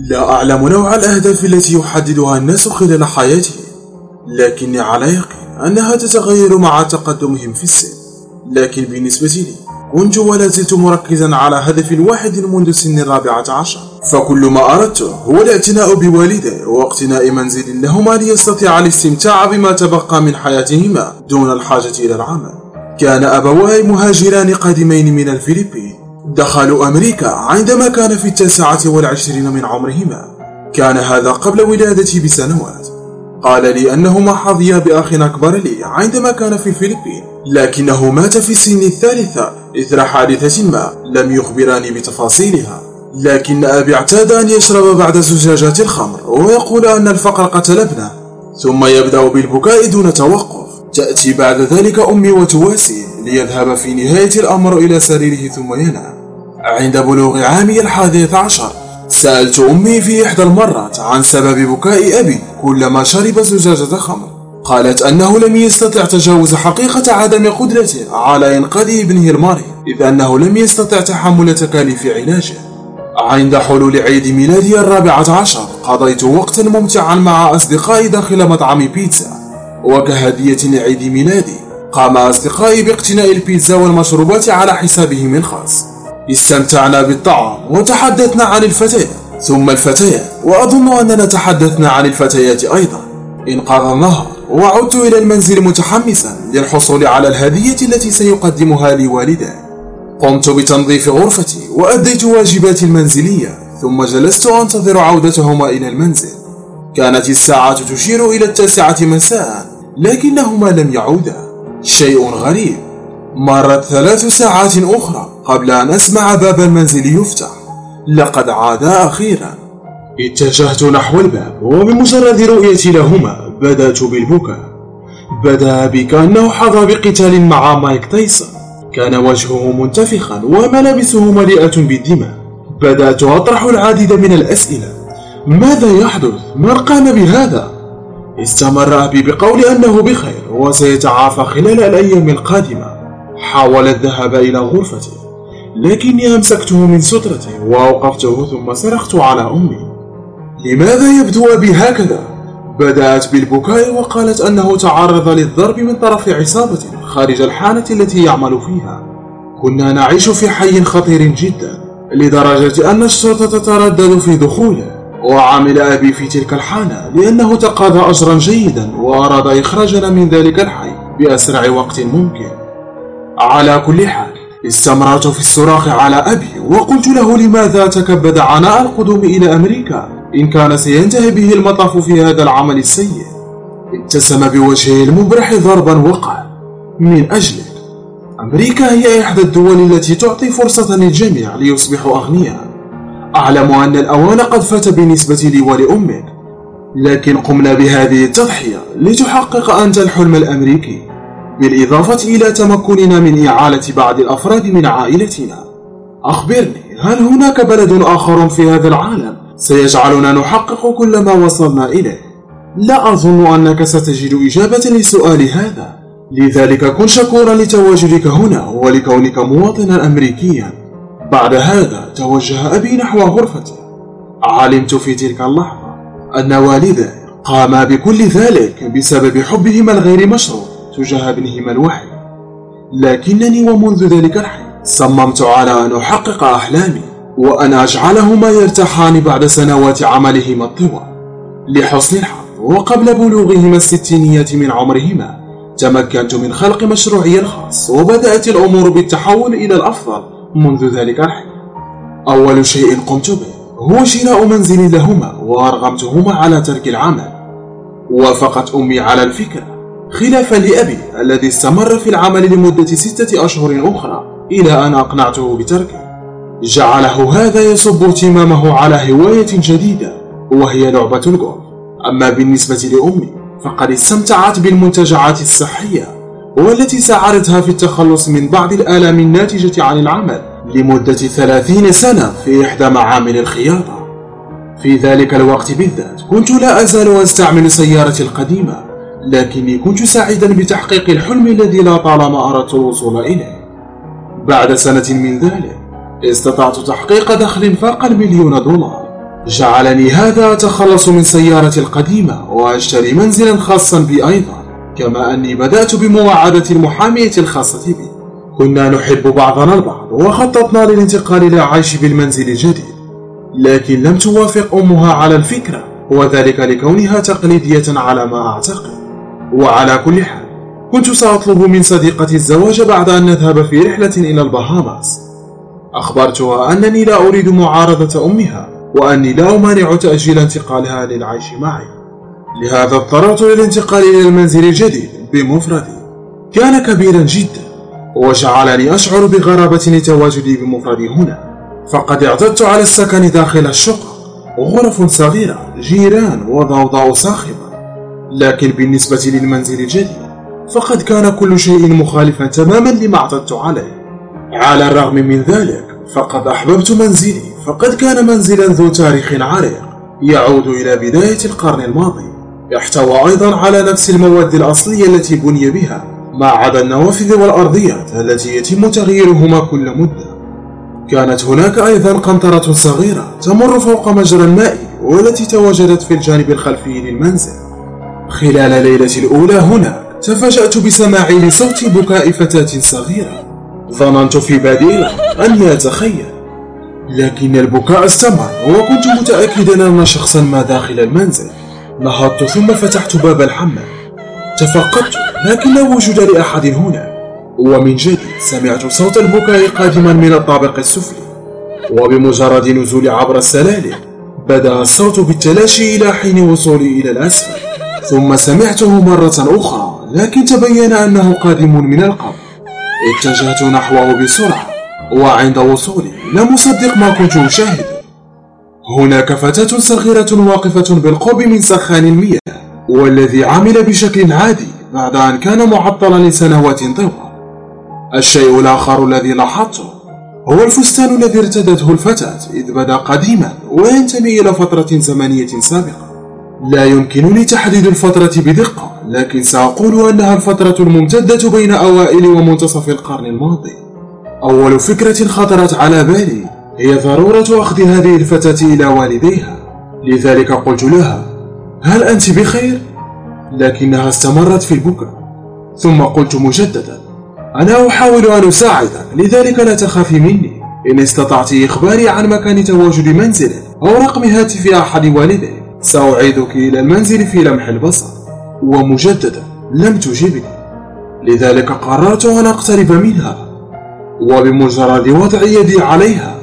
لا أعلم نوع الأهداف التي يحددها الناس خلال حياتهم، لكني على يقين أنها تتغير مع تقدمهم في السن. لكن بالنسبة لي كنت ولا زلت مركزا على هدف واحد منذ سن 14، فكل ما أردته هو الاعتناء بوالدي واقتناء منزل لهما ليستطيع الاستمتاع بما تبقى من حياتهما دون الحاجة إلى العمل. كان أبواي مهاجران قادمين من الفلبين، دخلوا أمريكا عندما كان في 29 من عمرهما. كان هذا قبل ولادتي بسنوات. قال لي أنهما حظيا بأخ أكبر لي عندما كان في الفلبين، لكنه مات في سن 3 إثر حادثة ما لم يخبراني بتفاصيلها. لكن أبي اعتاد أن يشرب بعد زجاجات الخمر ويقول أن الفقر قتل ابنه، ثم يبدأ بالبكاء دون توقف. تأتي بعد ذلك أمي وتواسيه ليذهب في نهاية الأمر إلى سريره ثم ينام. عند بلوغ عامي 11 سألت أمي في إحدى المرات عن سبب بكاء أبي كلما شرب زجاجة خمر. قالت أنه لم يستطع تجاوز حقيقة عدم قدرته على إنقاذ ابنه المريض، إذ أنه لم يستطع تحمل تكاليف علاجه. عند حلول عيد ميلادي 14 قضيت وقتا ممتعا مع أصدقائي داخل مطعم بيتزا، وكهدية لعيد ميلادي قام أصدقائي باقتناء البيتزا والمشروبات على حسابهم الخاص. استمتعنا بالطعام وتحدثنا عن الفتيات ثم الفتيات، وأظن أننا تحدثنا عن الفتيات أيضا. انقضى النهار وعدت إلى المنزل متحمسا للحصول على الهدية التي سيقدمها لي والداي. قمت بتنظيف غرفتي وأديت واجباتي المنزلية، ثم جلست أنتظر عودتهما إلى المنزل. كانت الساعة تشير إلى 9 مساء، لكنهما لم يعودا. شيء غريب، مرت 3 ساعات أخرى قبل أن أسمع باب المنزل يفتح. لقد عادا أخيرا. اتجهت نحو الباب، وبمجرد رؤيتي لهما بدأت بالبكاء. بدأ بي كأنه حظى بقتال مع مايك تايسون. كان وجهه منتفخا وملابسه مليئة بالدماء. بدأت أطرح العديد من الأسئلة: ماذا يحدث؟ من قام بهذا؟ استمر أبي بقول أنه بخير وسيتعافى خلال الأيام القادمة. حاول الذهاب إلى غرفته، لكني أمسكته من سترته وأوقفته ثم صرخت على أمي: لماذا يبدو أبي هكذا؟ بدأت بالبكاء وقالت أنه تعرض للضرب من طرف عصابة خارج الحانة التي يعمل فيها. كنا نعيش في حي خطير جدا لدرجة أن الشرطة تتردد في دخوله، وعمل أبي في تلك الحانة لأنه تقاضى أجرا جيدا وأراد إخراجنا من ذلك الحي بأسرع وقت ممكن. على كل حال استمررت في الصراخ على أبي، وقلت له لماذا تكبد عناء القدوم إلى أمريكا إن كان سينتهي به المطاف في هذا العمل السيء. ابتسم بوجهه المبرح ضربا وقال: من أجلك. أمريكا هي إحدى الدول التي تعطي فرصة للجميع ليصبحوا أغنياء. أعلم أن الأوان قد فات بالنسبة لي ولأمك، لكن قمنا بهذه التضحية لتحقق أنت الحلم الأمريكي، بالإضافة إلى تمكننا من إعالة بعض الأفراد من عائلتنا. أخبرني، هل هناك بلد آخر في هذا العالم سيجعلنا نحقق كل ما وصلنا إليه؟ لا أظن أنك ستجد إجابة لسؤال هذا، لذلك كن شكورا لتواجدك هنا ولكونك مواطنا أمريكيا. بعد هذا توجه أبي نحو غرفته. علمت في تلك اللحظة أن والدي قاما بكل ذلك بسبب حبهما الغير مشروط تجاه ابنهما الوحيد، لكنني ومنذ ذلك الحين صممت على أن أحقق أحلامي وأن أجعلهما يرتاحان بعد سنوات عملهما الطوال. لحسن الحظ وقبل بلوغهما 60 من عمرهما تمكنت من خلق مشروعي الخاص، وبدأت الأمور بالتحول إلى الأفضل منذ ذلك الحين. أول شيء قمت به هو شراء منزل لهما، وأرغمتهما على ترك العمل. وافقت أمي على الفكرة خلافا لأبي الذي استمر في العمل لمدة 6 أشهر أخرى إلى أن أقنعته بتركه. جعله هذا يصب اهتمامه على هواية جديدة وهي لعبة الجولف. أما بالنسبة لأمي فقد استمتعت بالمنتجعات الصحية، والتي ساعدتها في التخلص من بعض الآلام الناتجة عن العمل لمدة 30 سنة في إحدى معامل الخياطة. في ذلك الوقت بالذات كنت لا أزال أستعمل سيارتي القديمة، لكني كنت سعيدا بتحقيق الحلم الذي لا طالما أردت الوصول إليه. بعد سنة من ذلك استطعت تحقيق دخل فاق $1,000,000. جعلني هذا أتخلص من سيارتي القديمة وأشتري منزلا خاصا بي أيضا، كما أني بدأت بمواعدة المحامية الخاصة بي. كنا نحب بعضنا البعض وخططنا للانتقال إلى عيش بالمنزل الجديد، لكن لم توافق أمها على الفكرة، وذلك لكونها تقليدية على ما أعتقد. وعلى كل حال كنت سأطلب من صديقتي الزواج بعد أن نذهب في رحلة إلى البهاماس. أخبرتها أنني لا أريد معارضة أمها وأني لا أمانع تأجيل انتقالها للعيش معي، لهذا اضطررت للانتقال إلى المنزل الجديد بمفردي. كان كبيرا جدا وجعلني أشعر بغرابة لتواجدي بمفردي هنا، فقد اعتدت على السكن داخل الشقة، غرف صغيرة، جيران وضوضاء صاخبة. لكن بالنسبة للمنزل الجديد فقد كان كل شيء مخالفا تماما لما اعتدت عليه. على الرغم من ذلك فقد أحببت منزلي، فقد كان منزلا ذو تاريخ عريق يعود إلى بداية القرن الماضي، يحتوى أيضا على نفس المواد الأصلية التي بني بها، ما عدا النوافذ والأرضيات التي يتم تغييرهما كل مدة. كانت هناك أيضا قنطرة صغيرة تمر فوق مجرى الماء والتي تواجدت في الجانب الخلفي للمنزل. خلال ليلتي الأولى هناك تفاجأت بسماعي لصوت بكاء فتاة صغيرة. ظننت في بادئ أني أتخيل، لكن البكاء استمر وكنت متأكدا أن شخصا ما داخل المنزل. نهضت ثم فتحت باب الحمام، تفقدت لكن لا وجود لأحد هنا، ومن جديد سمعت صوت البكاء قادما من الطابق السفلي. وبمجرد نزولي عبر السلالم بدأ الصوت بالتلاشي إلى حين وصولي إلى الأسفل، ثم سمعته مرة أخرى لكن تبين أنه قادم من القبر. اتجهت نحوه بسرعة، وعند وصولي لم أصدق ما كنت أشاهده. هناك فتاة صغيرة واقفة بالقرب من سخان المياه، والذي عمل بشكل عادي بعد أن كان معطلا لسنوات طوال. الشيء الآخر الذي لاحظته هو الفستان الذي ارتدته الفتاة، إذ بدا قديما وينتمي إلى فترة زمنية سابقة. لا يمكنني تحديد الفترة بدقة، لكن سأقول أنها الفترة الممتدة بين أوائل ومنتصف القرن الماضي. أول فكرة خطرت على بالي هي ضرورة أخذ هذه الفتاة إلى والديها، لذلك قلت لها: هل أنت بخير؟ لكنها استمرت في البكاء. ثم قلت مجددا: أنا أحاول أن أساعدك، لذلك لا تخافي مني. إن استطعت إخباري عن مكان تواجد منزلك أو رقم هاتف أحد والديك سأعيدك إلى المنزل في لمح البصر. ومجددا لم تجبني، لذلك قررت أن أقترب منها، وبمجرد وضع يدي عليها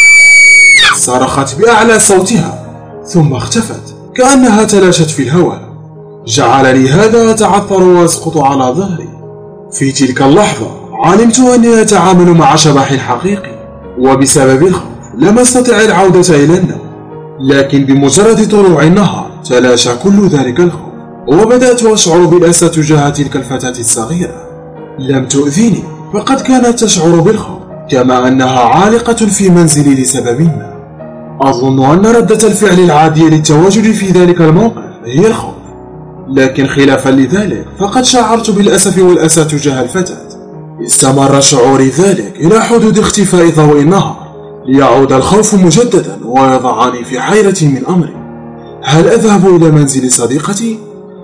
صرخت بأعلى صوتها ثم اختفت كأنها تلاشت في الهواء. جعلني هذا أتعثر وأسقط على ظهري. في تلك اللحظة علمت أني أتعامل مع شبح حقيقي، وبسبب الخوف لم أستطع العودة إلى النوم. لكن بمجرد طلوع النهار تلاشى كل ذلك الخوف، وبدأت أشعر بالأسى تجاه تلك الفتاة الصغيرة. لم تؤذيني، فقد كانت تشعر بالخوف، كما أنها عالقة في منزلي لسبب ما. أظن أن ردة الفعل العادية للتواجد في ذلك الموقف هي الخوف، لكن خلافا لذلك فقد شعرت بالأسف والأسى تجاه الفتاة. استمر شعوري ذلك إلى حدود اختفاء ضوء النهار، ليعود الخوف مجددا ويضعني في حيرة من أمري. هل أذهب إلى منزل صديقتي؟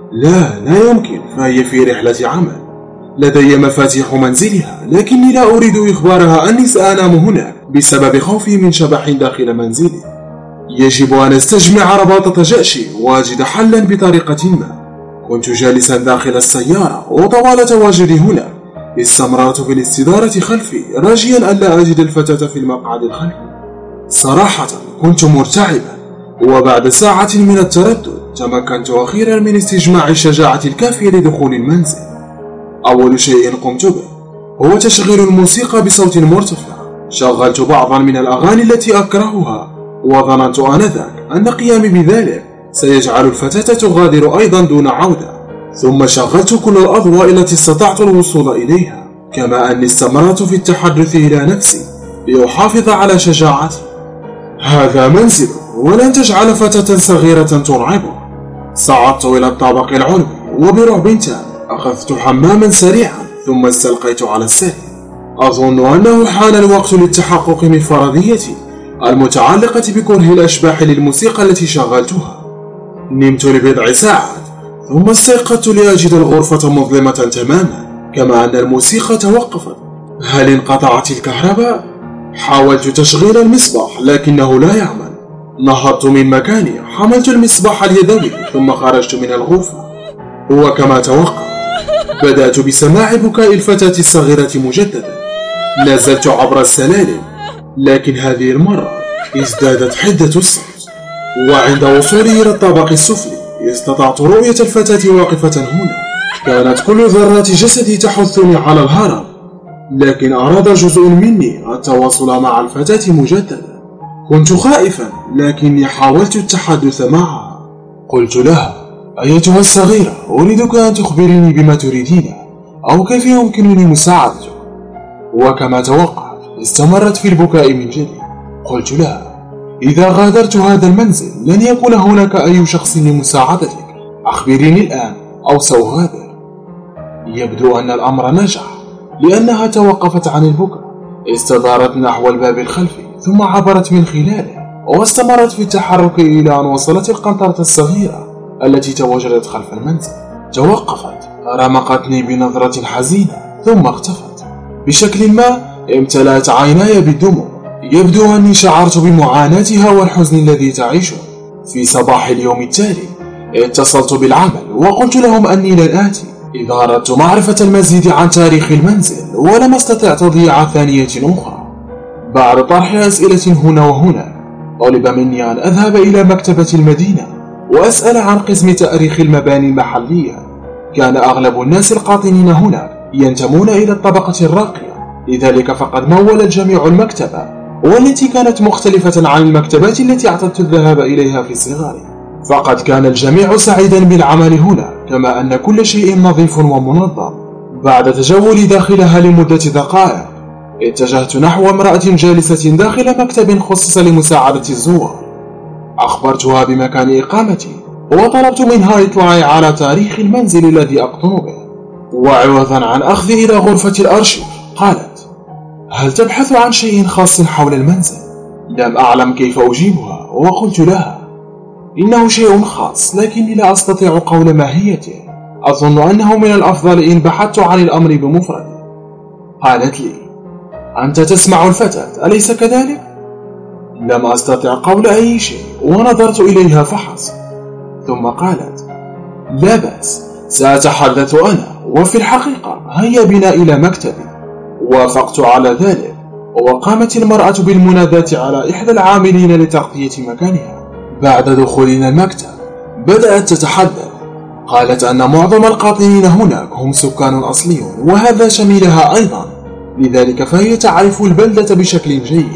لا يمكن، فهي في رحلة عمل. لدي مفاتيح منزلها، لكني لا أريد إخبارها أني سأنام هناك بسبب خوفي من شبح داخل منزلي. يجب أن أستجمع رباطة جأشي وأجد حلا بطريقة ما. كنت جالسا داخل السيارة، وطوال تواجدي هنا استمررت في الاستدارة خلفي راجيا ألا أجد الفتاة في المقعد الخلفي. صراحة كنت مرتعبا، وبعد ساعة من التردد تمكنت أخيرا من استجماع الشجاعة الكافية لدخول المنزل. أول شيء قمت به هو تشغيل الموسيقى بصوت مرتفع. شغلت بعضا من الأغاني التي أكرهها، وظننت آنذاك أن قيامي بذلك سيجعل الفتاة تغادر أيضا دون عودة. ثم شغلت كل الأضواء التي استطعت الوصول إليها، كما أني استمرت في التحدث إلى نفسي لأحافظ على شجاعتي. هذا منزل، ولن تجعل فتاة صغيرة ترعبه. صعدت إلى الطابق العلوي، وبرعب تام أخذت حماما سريعا ثم استلقيت على السرير. أظن أنه حان الوقت للتحقق من فرضيتي المتعلقة بكره الأشباح للموسيقى التي شغلتها. نمت لبضع ساعات ثم استيقظت لأجد الغرفة مظلمة تماما، كما أن الموسيقى توقفت. هل انقطعت الكهرباء؟ حاولت تشغيل المصباح لكنه لا يعمل. نهضت من مكاني، حملت المصباح اليدوي ثم خرجت من الغرفة. وكما توقعت بدأت بسماع بكاء الفتاة الصغيرة مجددا. نزلت عبر السلالم، لكن هذه المرة ازدادت حدة الصوت، وعند وصولي إلى الطابق السفلي استطعت رؤية الفتاة واقفة هنا. كانت كل ذرات جسدي تحثني على الهرب، لكن أراد جزء مني التواصل مع الفتاة مجددا. كنت خائفا لكني حاولت التحدث معها. قلت لها: أيتها الصغيرة، أريدك أن تخبريني بما تريدين أو كيف يمكنني مساعدتك. وكما توقعت استمرت في البكاء من جديد. قلت لها: إذا غادرت هذا المنزل لن يكون هناك أي شخص لمساعدتك، أخبريني الآن أو سأغادر. يبدو أن الأمر نجح، لأنها توقفت عن البكاء، استدارت نحو الباب الخلفي ثم عبرت من خلاله، واستمرت في التحرك إلى أن وصلت القنطرة الصغيرة التي تواجدت خلف المنزل. توقفت، رمقتني بنظرة حزينة ثم اختفت. بشكل ما امتلأت عيناي بالدموع. يبدو أني شعرت بمعاناتها والحزن الذي تعيشه. في صباح اليوم التالي اتصلت بالعمل وقلت لهم أني لن آتي إذا أردت معرفة المزيد عن تاريخ المنزل، ولم أستطع تضييع ثانية أخرى. بعد طرح أسئلة هنا وهنا طلب مني أن أذهب إلى مكتبة المدينة وأسأل عن قسم تاريخ المباني المحلية. كان أغلب الناس القاطنين هنا ينتمون إلى الطبقة الراقية، لذلك فقد مولت جميع المكتبة، والتي كانت مختلفة عن المكتبات التي اعتدت الذهاب إليها في صغاري. فقد كان الجميع سعيدا بالعمل هنا، كما أن كل شيء نظيف ومنظم. بعد تجولي داخلها لمدة دقائق اتجهت نحو امرأة جالسة داخل مكتب خصص لمساعدة الزوار. أخبرتها بمكان إقامتي وطلبت منها إطلاعي على تاريخ المنزل الذي أقطن به. وعوضا عن أخذي إلى غرفة الأرشيف قالت: هل تبحث عن شيء خاص حول المنزل؟ لم أعلم كيف أجيبها، وقلت لها: إنه شيء خاص لكني لا أستطيع قول ماهيته. أظن أنه من الأفضل إن بحثت عن الأمر بمفردي. قالت لي: أنت تسمع الفتاة أليس كذلك؟ لم أستطع قول أي شيء ونظرت إليها فحسب، ثم قالت: لا بأس، سأتحدث أنا. وفي الحقيقة هيا بنا إلى مكتبي. وافقت على ذلك، وقامت المرأة بالمناداة على إحدى العاملين لتغطية مكانها. بعد دخولنا المكتب بدأت تتحدث. قالت أن معظم القاطنين هناك هم سكان أصليون، وهذا شميلها أيضا، لذلك فهي تعرف البلدة بشكل جيد.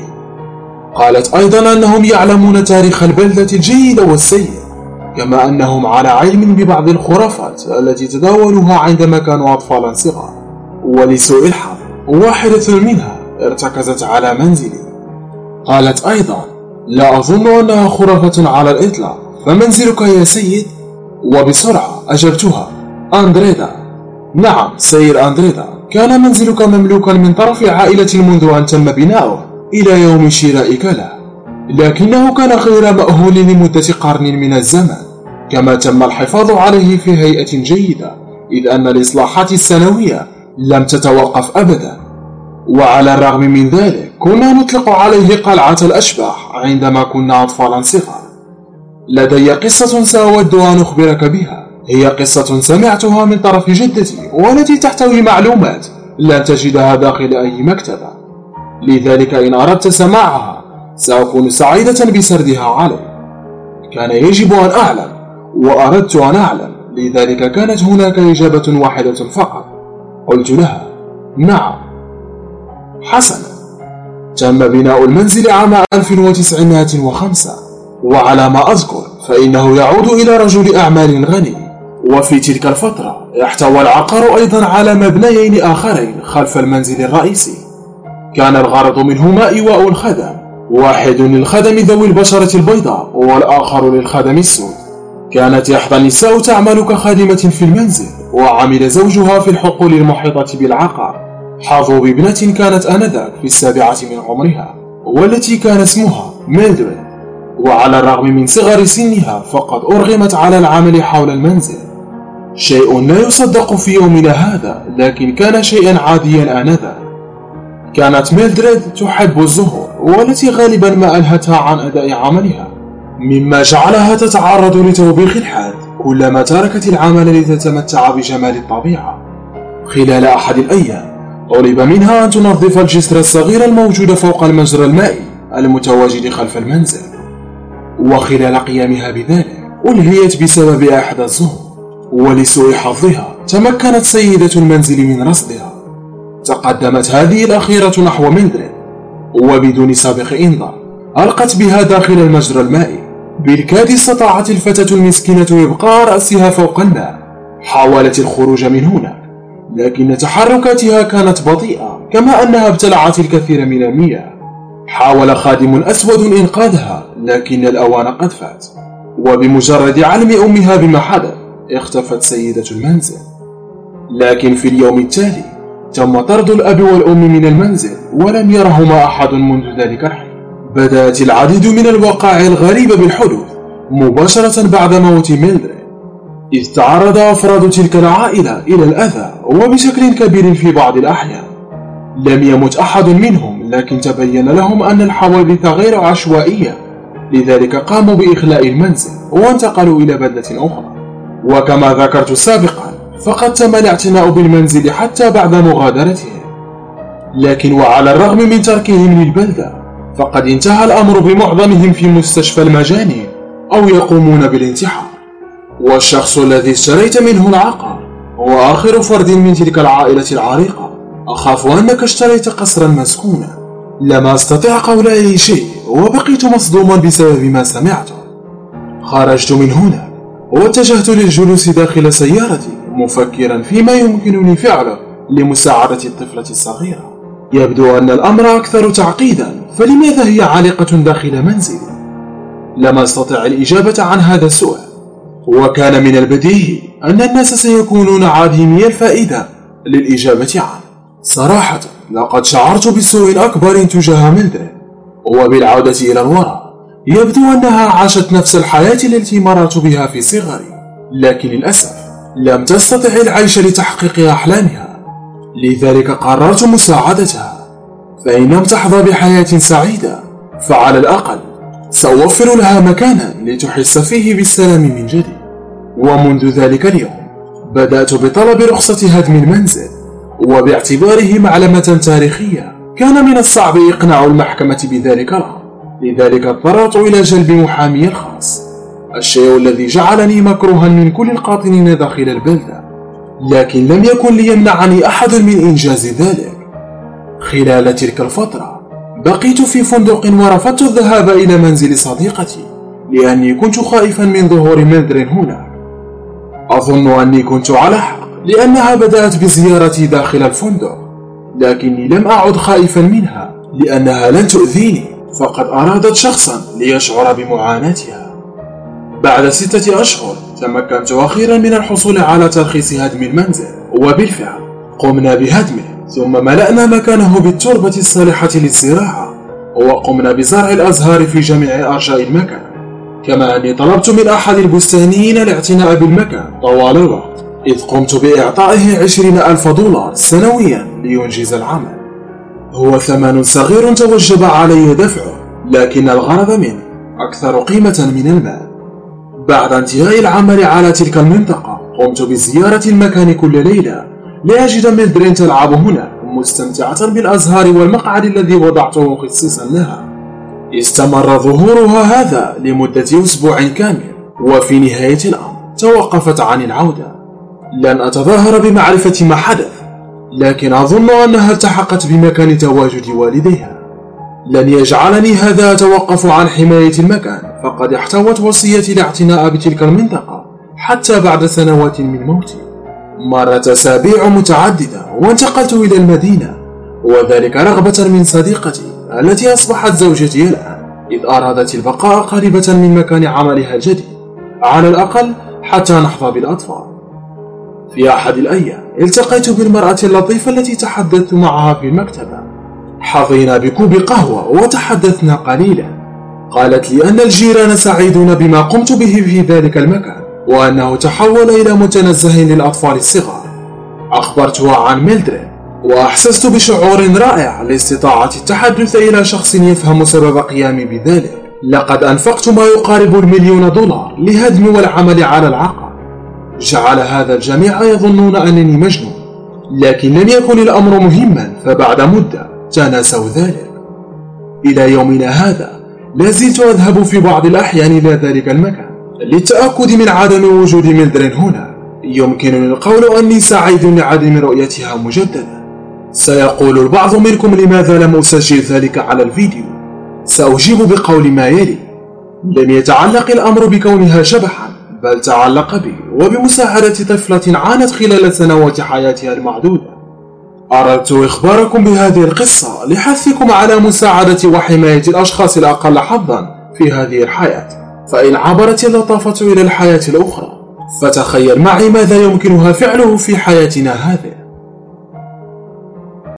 قالت أيضا أنهم يعلمون تاريخ البلدة الجيد والسيء، كما أنهم على علم ببعض الخرافات التي تداولوها عندما كانوا أطفالا صغار. ولسوء الحظ واحدة منها ارتكزت على منزلي. قالت أيضا: لا أظن أنها خرافة على الإطلاق، فمنزلك يا سيد؟ وبسرعة أجبتها: أندريدا. نعم سير أندريدا، كان منزلك مملوكا من طرف عائلة منذ أن تم بناؤه إلى يوم شرائك له، لكنه كان غير مأهول لمدة قرن من الزمن، كما تم الحفاظ عليه في هيئة جيدة، إذ أن الإصلاحات السنوية لم تتوقف أبدا. وعلى الرغم من ذلك كنا نطلق عليه قلعة الأشباح عندما كنا أطفالا صغار. لدي قصة سأود أن أخبرك بها، هي قصة سمعتها من طرف جدتي، والتي تحتوي معلومات لن تجدها داخل أي مكتبة، لذلك إن أردت سماعها سأكون سعيدة بسردها علي. كان يجب أن أعلم، وأردت أن أعلم، لذلك كانت هناك إجابة واحدة فقط. قلت لها: نعم. حسنا، تم بناء المنزل عام 1905، وعلى ما أذكر فإنه يعود إلى رجل أعمال غني. وفي تلك الفترة احتوى العقار أيضا على مبنيين آخرين خلف المنزل الرئيسي. كان الغرض منهما إيواء الخدم، واحد للخدم ذوي البشرة البيضاء والآخر للخدم السود. كانت إحدى النساء تعمل كخادمة في المنزل، وعمل زوجها في الحقول المحيطة بالعقار. حظوا بابنة كانت آنذاك في 7 من عمرها، والتي كان اسمها ميلدريد، وعلى الرغم من صغر سنها فقد أرغمت على العمل حول المنزل، شيء لا يصدق في يومنا هذا، لكن كان شيئا عاديا آنذاك. كانت ميلدريد تحب الزهور، والتي غالبا ما ألهتها عن أداء عملها، مما جعلها تتعرض لتوبيخ الحاد كلما تركت العمل لتتمتع بجمال الطبيعة. خلال أحد الأيام طلب منها أن تنظف الجسر الصغير الموجود فوق المجرى المائي المتواجد خلف المنزل، وخلال قيامها بذلك ألهيت بسبب إحدى الزهور، ولسوء حظها تمكنت سيدة المنزل من رصدها. تقدمت هذه الأخيرة نحو ميلدريد، وبدون سابق إنذار ألقت بها داخل المجرى المائي. بالكاد استطاعت الفتاة المسكينة إبقاء رأسها فوق الماء. حاولت الخروج من هناك، لكن تحركاتها كانت بطيئة، كما أنها ابتلعت الكثير من المياه. حاول خادم أسود إنقاذها، لكن الأوان قد فات، وبمجرد علم أمها بما حدث اختفت سيدة المنزل. لكن في اليوم التالي تم طرد الأب والأم من المنزل، ولم يرهما أحد منذ ذلك الحين. بدأت العديد من الوقائع الغريبة بالحدوث مباشرة بعد موت ميلدريد، إذ تعرض أفراد تلك العائلة إلى الأذى وبشكل كبير في بعض الأحيان. لم يمت أحد منهم، لكن تبين لهم أن الحوادث غير عشوائية، لذلك قاموا بإخلاء المنزل وانتقلوا إلى بلدة أخرى. وكما ذكرت سابقا فقد تم الاعتناء بالمنزل حتى بعد مغادرته، لكن وعلى الرغم من تركهم للبلدة فقد انتهى الأمر بمعظمهم في مستشفى المجانين أو يقومون بالانتحار. والشخص الذي اشتريت منه العقار هو آخر فرد من تلك العائلة العريقة. أخاف أنك اشتريت قصرا مسكونا. لم أستطع قول أي شيء، وبقيت مصدوما بسبب ما سمعته. خرجت من هناك واتجهت للجلوس داخل سيارتي، مفكرا فيما يمكنني فعله لمساعدة الطفلة الصغيرة. يبدو أن الأمر أكثر تعقيدا، فلماذا هي عالقة داخل منزلي؟ لم أستطع الإجابة عن هذا السؤال، وكان من البديهي أن الناس سيكونون عديمي الفائدة للإجابة عنه. صراحة لقد شعرت بسوء أكبر تجاه ميلدريد، وبالعودة إلى الوراء يبدو أنها عاشت نفس الحياة التي مررت بها في صغري، لكن للأسف لم تستطع العيش لتحقيق أحلامها. لذلك قررت مساعدتها، فإن لم تحظى بحياة سعيدة فعلى الأقل سأوفر لها مكانا لتحس فيه بالسلام من جديد. ومنذ ذلك اليوم بدأت بطلب رخصة هدم المنزل، وباعتباره معلمة تاريخية كان من الصعب إقناع المحكمة بذلك الأمر، لذلك اضطررت إلى جلب محامي الخاص، الشيء الذي جعلني مكروها من كل القاطنين داخل البلدة، لكن لم يكن ليمنعني أحد من إنجاز ذلك. خلال تلك الفترة بقيت في فندق، ورفضت الذهاب إلى منزل صديقتي لأني كنت خائفا من ظهور ميلدريد هناك. أظن أني كنت على حق، لأنها بدأت بزيارتي داخل الفندق، لكني لم أعد خائفا منها لأنها لن تؤذيني، فقد أرادت شخصا ليشعر بمعاناتها. بعد 6 أشهر تمكنت أخيرا من الحصول على ترخيص هدم المنزل، وبالفعل قمنا بهدمه، ثم ملأنا مكانه بالتربة الصالحة للزراعة، وقمنا بزرع الأزهار في جميع أرجاء المكان. كما أني طلبت من أحد البستانيين الاعتناء بالمكان طوال الوقت، إذ قمت بإعطائه 20,000 دولار سنويا لينجز العمل. هو ثمن صغير توجب علي دفعه، لكن الغرض منه أكثر قيمة من المال. بعد انتهاء العمل على تلك المنطقة قمت بزيارة المكان كل ليلة لأجد ميلدريد تلعب هنا مستمتعة بالأزهار والمقعد الذي وضعته خصيصا لها. استمر ظهورها هذا لمدة أسبوع كامل، وفي نهاية الأمر توقفت عن العودة. لن أتظاهر بمعرفة ما حدث، لكن أظن أنها التحقت بمكان تواجد والديها. لن يجعلني هذا أتوقف عن حماية المكان، فقد احتوت وصيتي الاعتناء بتلك المنطقة حتى بعد سنوات من موتي. مرت أسابيع متعددة وانتقلت إلى المدينة، وذلك رغبة من صديقتي التي أصبحت زوجتي الآن، إذ أرادت البقاء قريبة من مكان عملها الجديد، على الأقل حتى نحظى بالأطفال. في أحد الأيام التقيت بالمرأة اللطيفة التي تحدثت معها في المكتبة. حظينا بكوب قهوة وتحدثنا قليلا. قالت لي أن الجيران سعيدون بما قمت به في ذلك المكان، وأنه تحول إلى متنزه للأطفال الصغار. أخبرتها عن ميلدريد، وأحسست بشعور رائع لاستطاعة التحدث إلى شخص يفهم سبب قيامي بذلك. لقد أنفقت ما يقارب $1,000,000 لهدم والعمل على العقار. جعل هذا الجميع يظنون أنني مجنون، لكن لم يكن الأمر مهما، فبعد مدة تناسوا ذلك. إلى يومنا هذا لا زلت أذهب في بعض الأحيان إلى ذلك المكان للتأكد من عدم وجود ميلدرين هنا. يمكنني القول أني سعيد لعدم رؤيتها مجددا. سيقول البعض منكم لماذا لم أسجل ذلك على الفيديو؟ سأجيب بقول ما يلي: لم يتعلق الأمر بكونها شبحا، بل تعلق بي وبمساعدة طفلة عانت خلال سنوات حياتها المعدودة. أردت إخباركم بهذه القصة لحثكم على مساعدة وحماية الأشخاص الأقل حظا في هذه الحياة، فإن عبرت اللطافة إلى الحياة الأخرى فتخيل معي ماذا يمكنها فعله في حياتنا هذه.